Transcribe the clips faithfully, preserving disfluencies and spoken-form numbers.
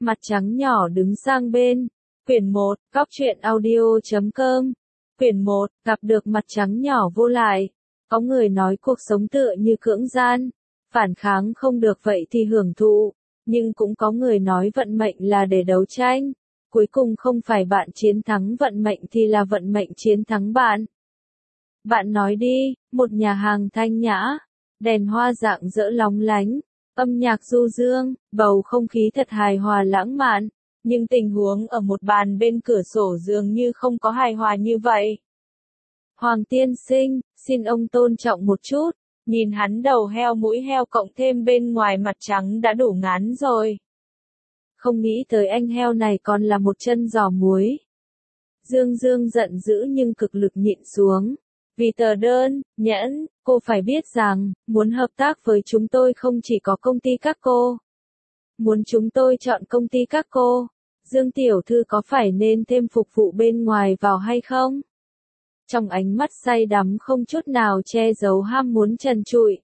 Mặt trắng nhỏ đứng sang bên. Quyển một, Cóc truyện audio chấm com. Quyển một, gặp được mặt trắng nhỏ vô lại. Có người nói cuộc sống tựa như cưỡng gian. Phản kháng không được vậy thì hưởng thụ. Nhưng cũng có người nói vận mệnh là để đấu tranh. Cuối cùng không phải bạn chiến thắng vận mệnh thì là vận mệnh chiến thắng bạn. Bạn nói đi, một nhà hàng thanh nhã. Đèn hoa rạng rỡ lóng lánh. Âm nhạc du dương, bầu không khí thật hài hòa lãng mạn. Nhưng tình huống ở một bàn bên cửa sổ dường như không có hài hòa như vậy. Hoàng tiên sinh, xin ông tôn trọng một chút. Nhìn hắn đầu heo mũi heo cộng thêm bên ngoài mặt trắng đã đủ ngán rồi. Không nghĩ tới anh heo này còn là một chân giò muối. Dương Dương giận dữ nhưng cực lực nhịn xuống. Vì tờ đơn, nhẫn, cô phải biết rằng, muốn hợp tác với chúng tôi không chỉ có công ty các cô. Muốn chúng tôi chọn công ty các cô, Dương tiểu thư có phải nên thêm phục vụ bên ngoài vào hay không? Trong ánh mắt say đắm không chút nào che giấu ham muốn trần trụi.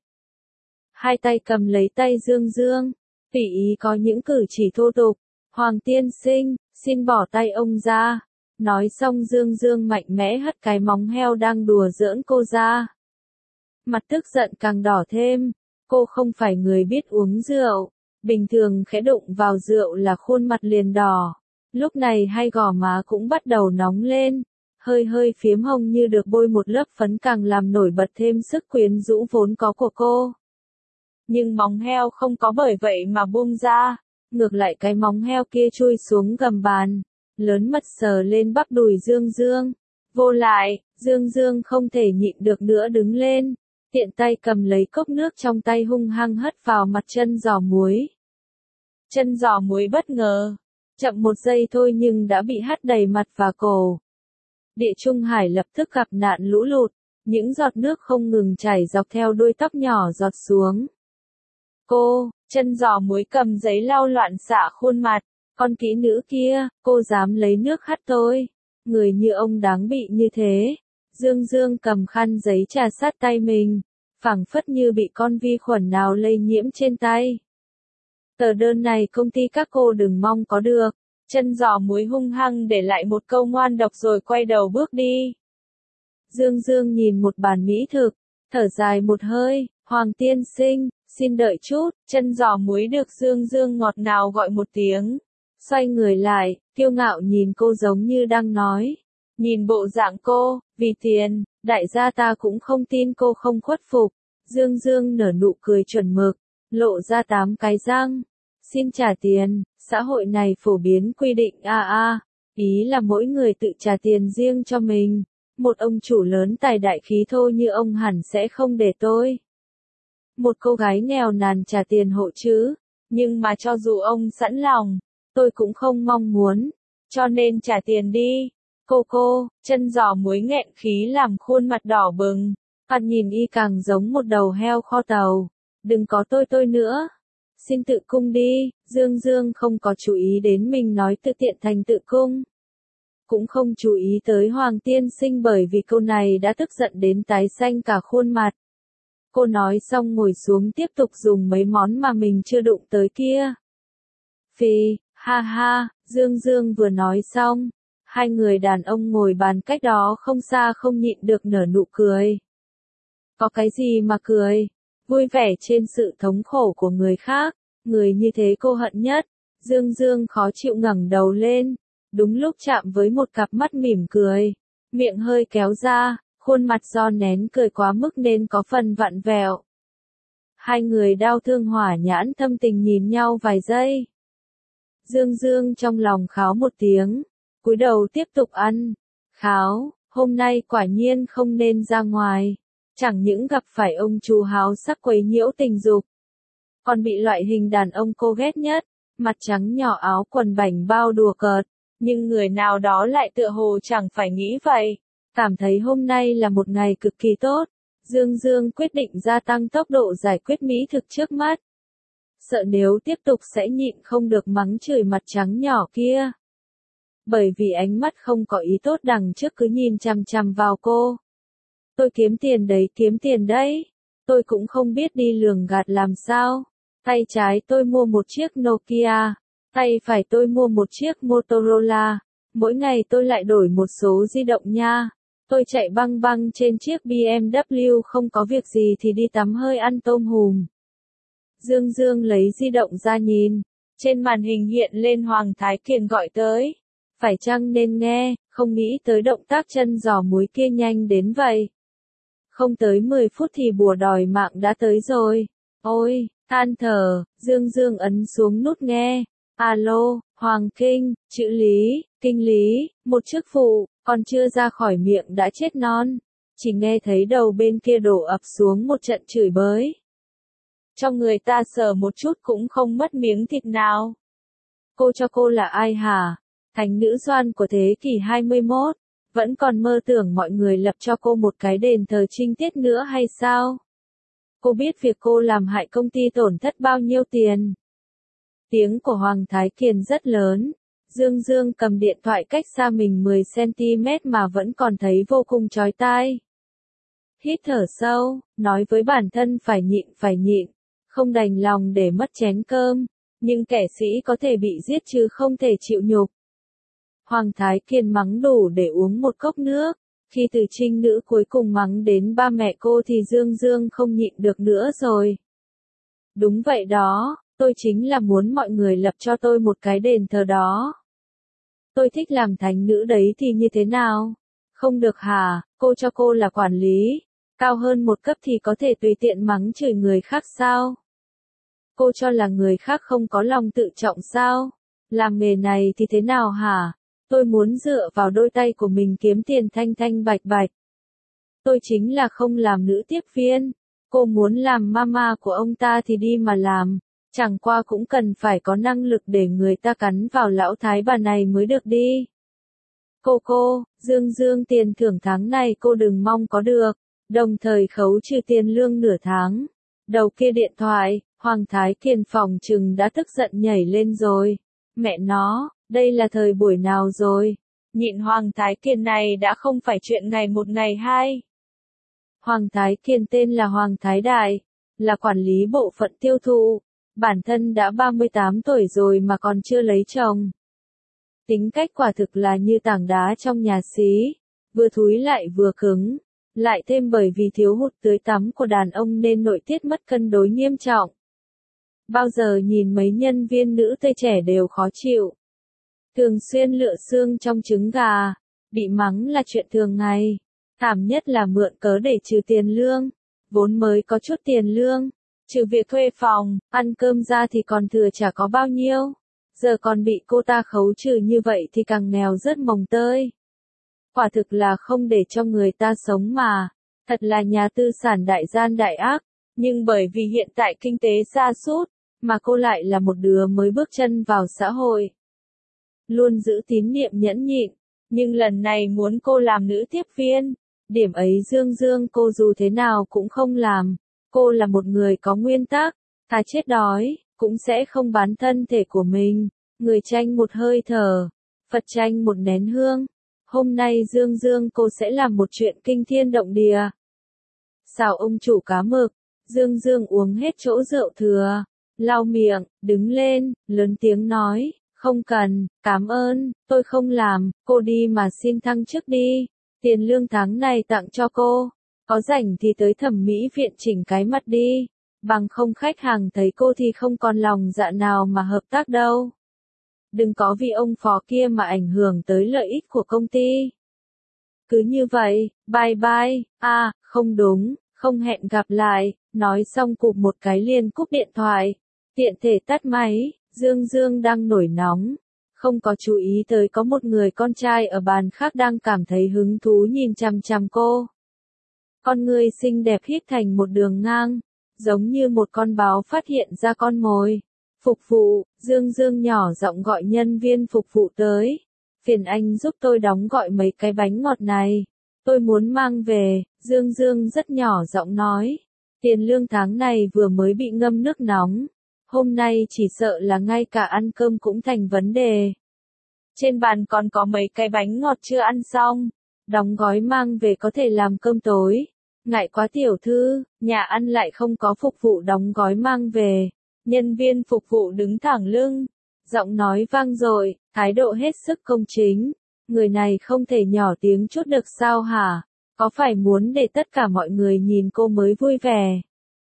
Hai tay cầm lấy tay Dương Dương, tùy ý có những cử chỉ thô tục. Hoàng tiên sinh, xin bỏ tay ông ra. Nói xong Dương Dương mạnh mẽ hất cái móng heo đang đùa giỡn cô ra. Mặt tức giận càng đỏ thêm. Cô không phải người biết uống rượu. Bình thường khẽ đụng vào rượu là khuôn mặt liền đỏ. Lúc này hai gò má cũng bắt đầu nóng lên. Hơi hơi phiếm hồng như được bôi một lớp phấn càng làm nổi bật thêm sức quyến rũ vốn có của cô. Nhưng móng heo không có bởi vậy mà buông ra. Ngược lại cái móng heo kia chui xuống gầm bàn. Lớn mật sờ lên bắp đùi Dương Dương. Vô lại, Dương Dương không thể nhịn được nữa đứng lên. Tiện tay cầm lấy cốc nước trong tay hung hăng hất vào mặt chân giò muối. Chân giò muối bất ngờ. Chậm một giây thôi nhưng đã bị hắt đầy mặt và cổ. Địa Trung Hải lập tức gặp nạn lũ lụt. Những giọt nước không ngừng chảy dọc theo đuôi tóc nhỏ giọt xuống. Cô, chân giò muối cầm giấy lau loạn xạ khuôn mặt. Con kỹ nữ kia, cô dám lấy nước hắt tôi. Người như ông đáng bị như thế. Dương Dương cầm khăn giấy trà sát tay mình. Phảng phất như bị con vi khuẩn nào lây nhiễm trên tay. Tờ đơn này công ty các cô đừng mong có được. Chân giò muối hung hăng để lại một câu ngoan độc rồi quay đầu bước đi. Dương Dương nhìn một bàn mỹ thực. Thở dài một hơi. Hoàng tiên sinh, xin đợi chút. Chân giò muối được Dương Dương ngọt ngào gọi một tiếng. Xoay người lại, kiêu ngạo nhìn cô giống như đang nói. Nhìn bộ dạng cô, vì tiền, đại gia ta cũng không tin cô không khuất phục. Dương Dương nở nụ cười chuẩn mực, lộ ra tám cái răng. Xin trả tiền, xã hội này phổ biến quy định a a, ý là mỗi người tự trả tiền riêng cho mình. Một ông chủ lớn tài đại khí thô như ông hẳn sẽ không để tôi. Một cô gái nghèo nàn trả tiền hộ chứ, nhưng mà cho dù ông sẵn lòng, tôi cũng không mong muốn, cho nên trả tiền đi. Cô cô, chân giò muối nghẹn khí làm khuôn mặt đỏ bừng, mặt nhìn y càng giống một đầu heo kho tàu. Đừng có tôi tôi nữa. Xin tự cung đi. Dương Dương không có chú ý đến mình nói tự tiện thành tự cung. Cũng không chú ý tới Hoàng tiên sinh bởi vì câu này đã tức giận đến tái xanh cả khuôn mặt. Cô nói xong ngồi xuống tiếp tục dùng mấy món mà mình chưa đụng tới kia. Phì, ha ha, Dương Dương vừa nói xong. Hai người đàn ông ngồi bàn cách đó không xa không nhịn được nở nụ cười. Có cái gì mà cười? Vui vẻ trên sự thống khổ của người khác. Người như thế cô hận nhất. Dương Dương khó chịu ngẩng đầu lên. Đúng lúc chạm với một cặp mắt mỉm cười. Miệng hơi kéo ra, khuôn mặt do nén cười quá mức nên có phần vặn vẹo. Hai người đau thương hỏa nhãn thâm tình nhìn nhau vài giây. Dương Dương trong lòng kháo một tiếng. Cúi đầu tiếp tục ăn. Kháo, hôm nay quả nhiên không nên ra ngoài. Chẳng những gặp phải ông chú háo sắc quấy nhiễu tình dục. Còn bị loại hình đàn ông cô ghét nhất. Mặt trắng nhỏ áo quần bảnh bao đùa cợt. Nhưng người nào đó lại tựa hồ chẳng phải nghĩ vậy. Cảm thấy hôm nay là một ngày cực kỳ tốt. Dương Dương quyết định gia tăng tốc độ giải quyết mỹ thực trước mắt. Sợ nếu tiếp tục sẽ nhịn không được mắng chửi mặt trắng nhỏ kia. Bởi vì ánh mắt không có ý tốt đằng trước cứ nhìn chằm chằm vào cô. Tôi kiếm tiền đấy, kiếm tiền đấy. Tôi cũng không biết đi lường gạt làm sao. Tay trái tôi mua một chiếc Nokia. Tay phải tôi mua một chiếc Motorola, mỗi ngày tôi lại đổi một số di động nha. Tôi chạy băng băng trên chiếc bê em vê không có việc gì thì đi tắm hơi ăn tôm hùm. Dương Dương lấy di động ra nhìn. Trên màn hình hiện lên Hoàng Thái Kiền gọi tới. Phải chăng nên nghe, không nghĩ tới động tác chân giò múi kia nhanh đến vậy. Không tới mười phút thì bùa đòi mạng đã tới rồi. Ôi, than thở, Dương Dương ấn xuống nút nghe. Alo, Hoàng Kinh, chữ Lý, Kinh Lý, một chức phụ, còn chưa ra khỏi miệng đã chết non. Chỉ nghe thấy đầu bên kia đổ ập xuống một trận chửi bới. Cho người ta sờ một chút cũng không mất miếng thịt nào. Cô cho cô là ai hả? Thánh nữ Doan của thế kỷ hai mươi mốt, vẫn còn mơ tưởng mọi người lập cho cô một cái đền thờ trinh tiết nữa hay sao? Cô biết việc cô làm hại công ty tổn thất bao nhiêu tiền? Tiếng của Hoàng Thái Kiền rất lớn. Dương Dương cầm điện thoại cách xa mình mười xăng-ti-mét mà vẫn còn thấy vô cùng chói tai. Hít thở sâu, nói với bản thân phải nhịn phải nhịn, không đành lòng để mất chén cơm, nhưng kẻ sĩ có thể bị giết chứ không thể chịu nhục. Hoàng Thái Kiền mắng đủ để uống một cốc nước, khi từ trinh nữ cuối cùng mắng đến ba mẹ cô thì Dương Dương không nhịn được nữa rồi. Đúng vậy đó, tôi chính là muốn mọi người lập cho tôi một cái đền thờ đó. Tôi thích làm thánh nữ đấy thì như thế nào? Không được hả, cô cho cô là quản lý, cao hơn một cấp thì có thể tùy tiện mắng chửi người khác sao? Cô cho là người khác không có lòng tự trọng sao? Làm nghề này thì thế nào hả? Tôi muốn dựa vào đôi tay của mình kiếm tiền thanh thanh bạch bạch. Tôi chính là không làm nữ tiếp viên. Cô muốn làm mama của ông ta thì đi mà làm. Chẳng qua cũng cần phải có năng lực để người ta cắn vào lão thái bà này mới được đi. Cô cô, Dương Dương tiền thưởng tháng này cô đừng mong có được. Đồng thời khấu trừ tiền lương nửa tháng. Đầu kia điện thoại, Hoàng Thái Kiền phòng trừng đã tức giận nhảy lên rồi. Mẹ nó, đây là thời buổi nào rồi? Nhịn Hoàng Thái Kiền này đã không phải chuyện ngày một ngày hai. Hoàng Thái Kiền tên là Hoàng Thái Đại, là quản lý bộ phận tiêu thụ. Bản thân đã ba mươi tám tuổi rồi mà còn chưa lấy chồng. Tính cách quả thực là như tảng đá trong nhà xí, vừa thúi lại vừa cứng. Lại thêm bởi vì thiếu hụt tưới tắm của đàn ông nên nội tiết mất cân đối nghiêm trọng. Bao giờ nhìn mấy nhân viên nữ tây trẻ đều khó chịu. Thường xuyên lựa xương trong trứng gà, bị mắng là chuyện thường ngày. Thảm nhất là mượn cớ để trừ tiền lương, vốn mới có chút tiền lương. Trừ việc thuê phòng, ăn cơm ra thì còn thừa chả có bao nhiêu. Giờ còn bị cô ta khấu trừ như vậy thì càng nghèo rớt mồng tơi. Quả thực là không để cho người ta sống mà. Thật là nhà tư sản đại gian đại ác. Nhưng bởi vì hiện tại kinh tế sa sút, mà cô lại là một đứa mới bước chân vào xã hội. Luôn giữ tín niệm nhẫn nhịn. Nhưng lần này muốn cô làm nữ tiếp viên. Điểm ấy Dương Dương cô dù thế nào cũng không làm. Cô là một người có nguyên tắc, thà chết đói, cũng sẽ không bán thân thể của mình. Người tranh một hơi thở, Phật tranh một nén hương. Hôm nay Dương Dương cô sẽ làm một chuyện kinh thiên động địa. Xào ông chủ cá mực, Dương Dương uống hết chỗ rượu thừa, lau miệng, đứng lên, lớn tiếng nói, không cần, cảm ơn, tôi không làm, cô đi mà xin thăng chức đi. Tiền lương tháng này tặng cho cô. Có rảnh thì tới thẩm mỹ viện chỉnh cái mặt đi. Bằng không khách hàng thấy cô thì không còn lòng dạ nào mà hợp tác đâu. Đừng có vì ông phó kia mà ảnh hưởng tới lợi ích của công ty. Cứ như vậy, bye bye, à, không đúng, không hẹn gặp lại, nói xong cụp một cái liền cúp điện thoại. Tiện thể tắt máy, Dương Dương đang nổi nóng. Không có chú ý tới có một người con trai ở bàn khác đang cảm thấy hứng thú nhìn chằm chằm cô. Con người xinh đẹp hít thành một đường ngang, giống như một con báo phát hiện ra con mồi. Phục vụ, Dương Dương nhỏ giọng gọi nhân viên phục vụ tới. Phiền anh giúp tôi đóng gọi mấy cái bánh ngọt này. Tôi muốn mang về, Dương Dương rất nhỏ giọng nói. Tiền lương tháng này vừa mới bị ngâm nước nóng. Hôm nay chỉ sợ là ngay cả ăn cơm cũng thành vấn đề. Trên bàn còn có mấy cái bánh ngọt chưa ăn xong. Đóng gói mang về có thể làm cơm tối. Ngại quá tiểu thư, nhà ăn lại không có phục vụ đóng gói mang về. Nhân viên phục vụ đứng thẳng lưng. Giọng nói vang dội, thái độ hết sức công chính. Người này không thể nhỏ tiếng chút được sao hả? Có phải muốn để tất cả mọi người nhìn cô mới vui vẻ?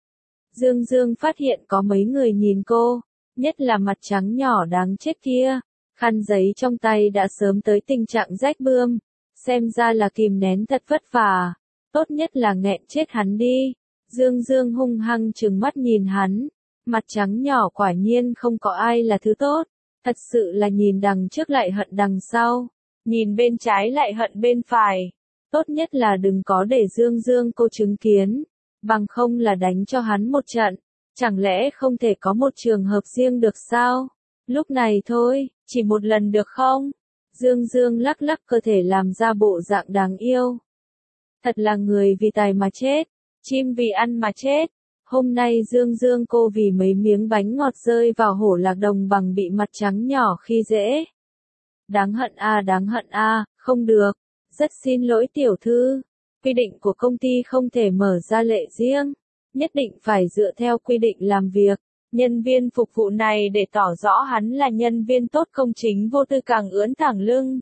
Dương Dương phát hiện có mấy người nhìn cô, nhất là mặt trắng nhỏ đáng chết kia. Khăn giấy trong tay đã sớm tới tình trạng rách bươm, xem ra là kìm nén thật vất vả. Tốt nhất là nghẹn chết hắn đi. Dương Dương hung hăng trừng mắt nhìn hắn. Mặt trắng nhỏ quả nhiên không có ai là thứ tốt. Thật sự là nhìn đằng trước lại hận đằng sau. Nhìn bên trái lại hận bên phải. Tốt nhất là đừng có để Dương Dương cô chứng kiến. Bằng không là đánh cho hắn một trận. Chẳng lẽ không thể có một trường hợp riêng được sao? Lúc này thôi, chỉ một lần được không? Dương Dương lắc lắc cơ thể làm ra bộ dạng đáng yêu. Thật là người vì tài mà chết, chim vì ăn mà chết. Hôm nay Dương Dương cô vì mấy miếng bánh ngọt rơi vào hổ lạc đồng bằng bị mặt trắng nhỏ khi dễ. Đáng hận a à, đáng hận a, à, không được. Rất xin lỗi tiểu thư. Quy định của công ty không thể mở ra lệ riêng. Nhất định phải dựa theo quy định làm việc. Nhân viên phục vụ này để tỏ rõ hắn là nhân viên tốt công chính vô tư càng ưỡn thẳng lưng.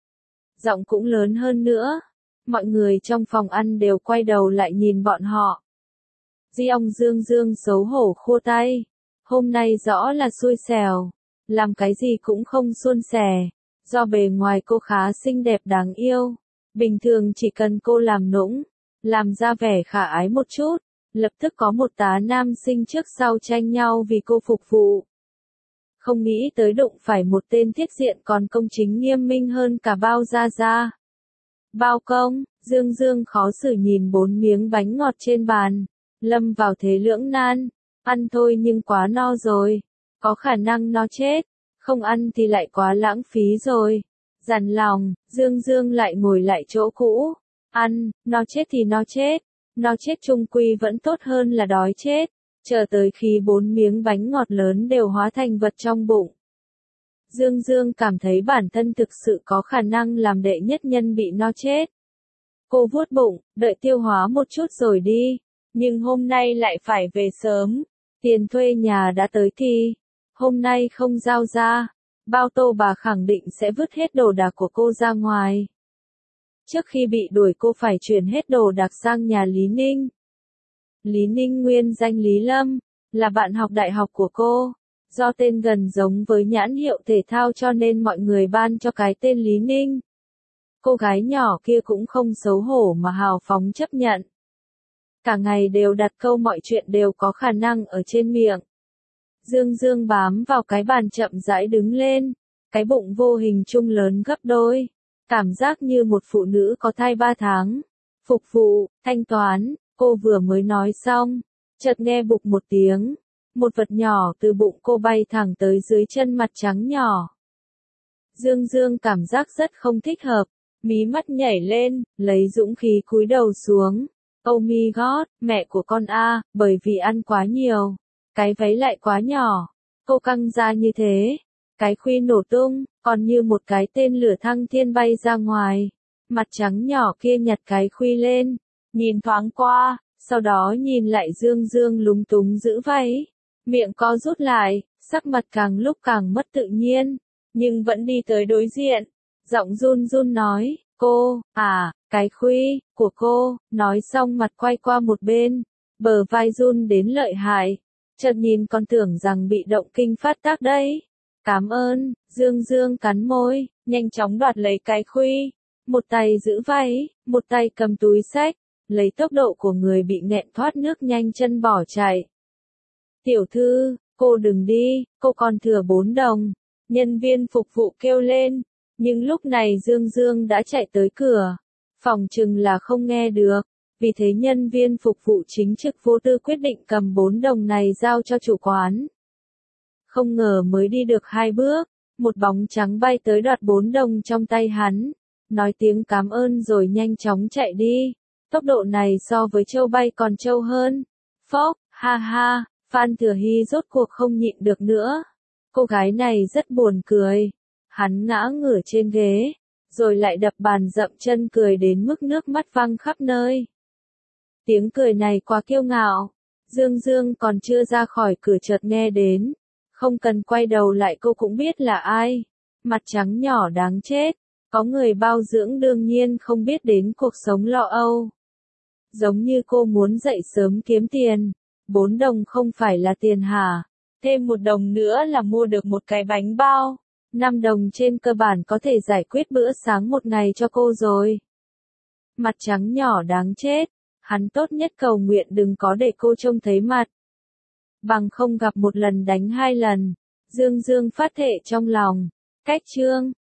Giọng cũng lớn hơn nữa. Mọi người trong phòng ăn đều quay đầu lại nhìn bọn họ. Di ông Dương Dương xấu hổ khua tay. Hôm nay rõ là xui xẻo. Làm cái gì cũng không suôn sẻ. Do bề ngoài cô khá xinh đẹp đáng yêu. Bình thường chỉ cần cô làm nũng, làm ra vẻ khả ái một chút, lập tức có một tá nam sinh trước sau tranh nhau vì cô phục vụ. Không nghĩ tới đụng phải một tên thiết diện còn công chính nghiêm minh hơn cả Bao Gia Gia. Bao công, Dương Dương khó xử nhìn bốn miếng bánh ngọt trên bàn, lâm vào thế lưỡng nan, ăn thôi nhưng quá no rồi, có khả năng nó chết, không ăn thì lại quá lãng phí rồi. Dằn lòng, Dương Dương lại ngồi lại chỗ cũ, ăn, nó chết thì nó chết, nó chết chung quy vẫn tốt hơn là đói chết, chờ tới khi bốn miếng bánh ngọt lớn đều hóa thành vật trong bụng. Dương Dương cảm thấy bản thân thực sự có khả năng làm đệ nhất nhân bị no chết. Cô vuốt bụng, đợi tiêu hóa một chút rồi đi, nhưng hôm nay lại phải về sớm, tiền thuê nhà đã tới kỳ, hôm nay không giao ra. Bao Tô bà khẳng định sẽ vứt hết đồ đạc của cô ra ngoài. Trước khi bị đuổi cô phải chuyển hết đồ đạc sang nhà Lý Ninh. Lý Ninh nguyên danh Lý Lâm, là bạn học đại học của cô. Do tên gần giống với nhãn hiệu thể thao cho nên mọi người ban cho cái tên Lý Ninh. Cô gái nhỏ kia cũng không xấu hổ mà hào phóng chấp nhận. Cả ngày đều đặt câu mọi chuyện đều có khả năng ở trên miệng. Dương Dương bám vào cái bàn chậm rãi đứng lên, cái bụng vô hình chung lớn gấp đôi, cảm giác như một phụ nữ có thai ba tháng. Phục vụ, thanh toán, cô vừa mới nói xong, chợt nghe bụp một tiếng, một vật nhỏ từ bụng cô bay thẳng tới dưới chân mặt trắng nhỏ. Dương Dương cảm giác rất không thích hợp, mí mắt nhảy lên, lấy dũng khí cúi đầu xuống. Oh my god, mẹ của con a, bởi vì ăn quá nhiều. Cái váy lại quá nhỏ, cô căng ra như thế, cái khuy nổ tung, còn như một cái tên lửa thăng thiên bay ra ngoài. Mặt trắng nhỏ kia nhặt cái khuy lên, nhìn thoáng qua, sau đó nhìn lại Dương Dương lúng túng giữ váy, miệng co rút lại, sắc mặt càng lúc càng mất tự nhiên, nhưng vẫn đi tới đối diện, giọng run run nói, cô, à, cái khuy, của cô, nói xong mặt quay qua một bên, bờ vai run đến lợi hại. Chợt nhìn còn tưởng rằng bị động kinh phát tác đấy. Cảm ơn, Dương Dương cắn môi, nhanh chóng đoạt lấy cái khuy. Một tay giữ váy, một tay cầm túi xách, lấy tốc độ của người bị nghẹn thoát nước nhanh chân bỏ chạy. Tiểu thư, cô đừng đi, cô còn thừa bốn đồng. Nhân viên phục vụ kêu lên, nhưng lúc này Dương Dương đã chạy tới cửa. Phòng chừng là không nghe được. Vì thế nhân viên phục vụ chính trực vô tư quyết định cầm bốn đồng này giao cho chủ quán. Không ngờ mới đi được hai bước, một bóng trắng bay tới đoạt bốn đồng trong tay hắn, nói tiếng cảm ơn rồi nhanh chóng chạy đi. Tốc độ này so với trâu bay còn trâu hơn. Phốc, ha ha, Phan Thừa Hy rốt cuộc không nhịn được nữa. Cô gái này rất buồn cười. Hắn ngã ngửa trên ghế, rồi lại đập bàn dậm chân cười đến mức nước mắt văng khắp nơi. Tiếng cười này quá kiêu ngạo, Dương Dương còn chưa ra khỏi cửa chợt nghe đến, Không cần quay đầu lại cô cũng biết là ai. Mặt trắng nhỏ đáng chết. Có người bao dưỡng đương nhiên không biết đến cuộc sống lo âu. Giống như cô muốn dậy sớm kiếm tiền. Bốn đồng không phải là tiền hả? Thêm một đồng nữa là mua được một cái bánh bao. Năm đồng trên cơ bản có thể giải quyết bữa sáng một ngày cho cô rồi. Mặt trắng nhỏ đáng chết. Hắn tốt nhất cầu nguyện đừng có để cô trông thấy mặt. Bằng không gặp một lần đánh hai lần. Dương Dương phát thệ trong lòng. Cách chương